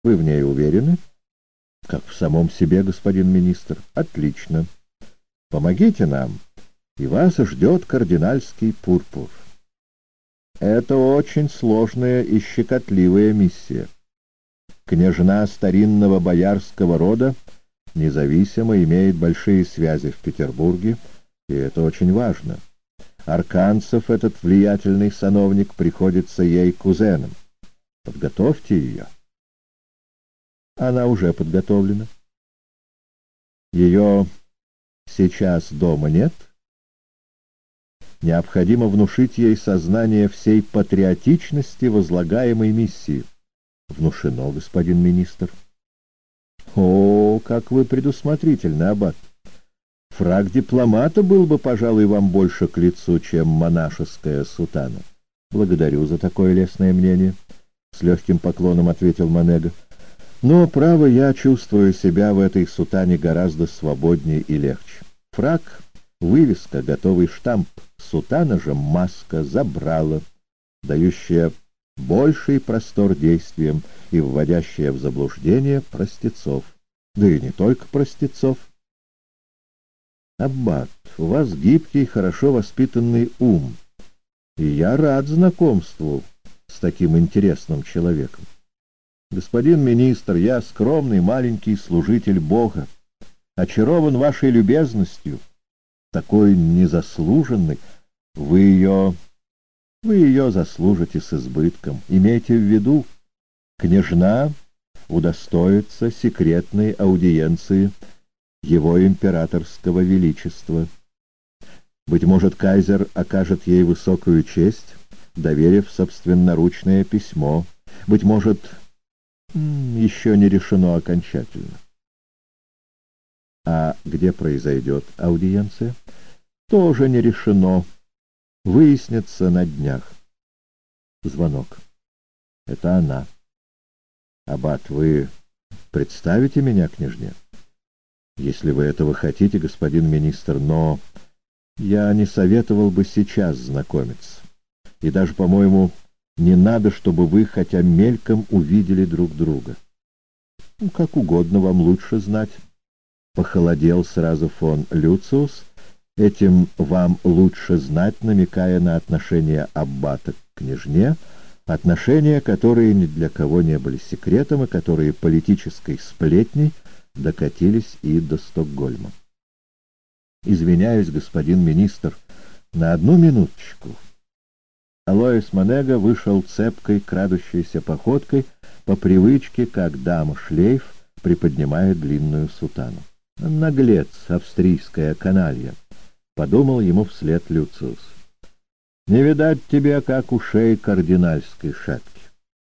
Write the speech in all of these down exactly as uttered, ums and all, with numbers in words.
Вы в ней уверены? Как в самом себе, господин министр. Отлично. Помогите нам, и вас ждет кардинальский пурпур. Это очень сложная и щекотливая миссия. Княжна старинного боярского рода независимо имеет большие связи в Петербурге, и это очень важно. Арканцев, этот влиятельный сановник, приходится ей кузеном. Подготовьте ее. Она уже подготовлена. Ее сейчас дома нет. Необходимо внушить ей сознание всей патриотичности возлагаемой миссии. Внушено, господин министр. О, как вы предусмотрительны, аббат. Фрак дипломата был бы, пожалуй, вам больше к лицу, чем монашеская сутана. Благодарю за такое лестное мнение, — с легким поклоном ответил Манега. Но, право, я чувствую себя в этой сутане гораздо свободнее и легче. Фрак — вывеска, готовый штамп, сутана же — маска, забрала, дающая больший простор действиям и вводящая в заблуждение простецов. Да и не только простецов. Аббат, у вас гибкий, хорошо воспитанный ум, и я рад знакомству с таким интересным человеком. Господин министр, я скромный маленький служитель Бога, очарован вашей любезностью, такой незаслуженной. Вы ее... вы ее заслужите с избытком. Имейте в виду, княжна удостоится секретной аудиенции его императорского величества. Быть может, кайзер окажет ей высокую честь, доверив собственноручное письмо. Быть может, еще не решено окончательно. А где произойдет аудиенция? Тоже не решено. Выяснится на днях. Звонок. Это она. Аббат, вы представите меня княжне? Если вы этого хотите, господин министр, но я не советовал бы сейчас знакомиться. И даже, по-моему, не надо, чтобы вы хотя мельком увидели друг друга. Ну, как угодно, вам лучше знать. Похолодел сразу фон Люциус. Этим вам лучше знать, намекая на отношения аббата к княжне, отношения, которые ни для кого не были секретом и которые политической сплетней докатились и до Стокгольма. Извиняюсь, господин министр, на одну минуточку. Алоис Манега вышел цепкой, крадущейся походкой, по привычке, как дама-шлейф приподнимает длинную сутану. Наглец, австрийская каналья, — подумал ему вслед Люциус. Не видать тебе, как ушей кардинальской шапки.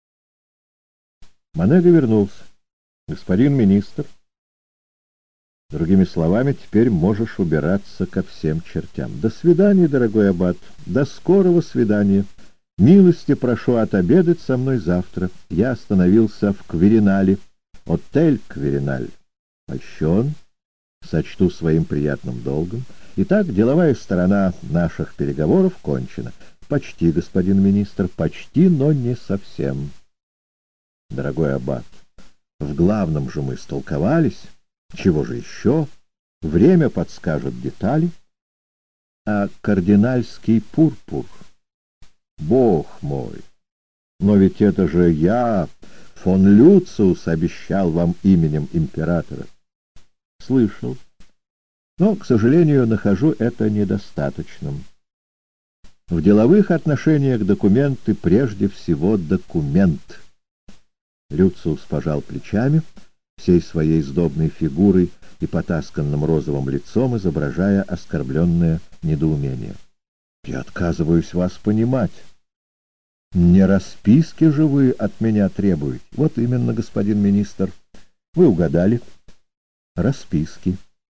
Манега вернулся. Господин министр, другими словами, теперь можешь убираться ко всем чертям. До свидания, дорогой аббат, до скорого свидания. Милости прошу отобедать со мной завтра. Я остановился в Кверинале, отель Квериналь. Польщен, сочту своим приятным долгом. Итак, деловая сторона наших переговоров кончена. Почти, господин министр, почти, но не совсем. Дорогой аббат, в главном же мы столковались. Чего же еще? Время подскажет детали. А кардинальский пурпур? Бог мой! Но ведь это же я, фон Люциус, обещал вам именем императора. Слышал. Но, к сожалению, нахожу это недостаточным. В деловых отношениях документы прежде всего документ. Люциус пожал плечами, всей своей сдобной фигурой и потасканным розовым лицом, изображая оскорбленное недоумение. Я отказываюсь вас понимать. Не расписки же вы от меня требуете. Вот именно, господин министр. Вы угадали. Расписки.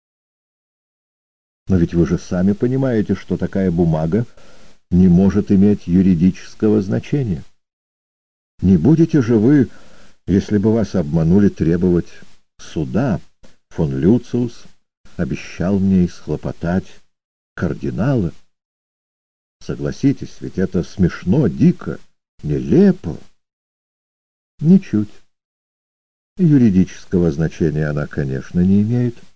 Но ведь вы же сами понимаете, что такая бумага не может иметь юридического значения. Не будете же вы, если бы вас обманули, требовать суда? Фон Люциус обещал мне исхлопотать кардинала. Согласитесь, ведь это смешно, дико, нелепо. Ничуть. Юридического значения она, конечно, не имеет.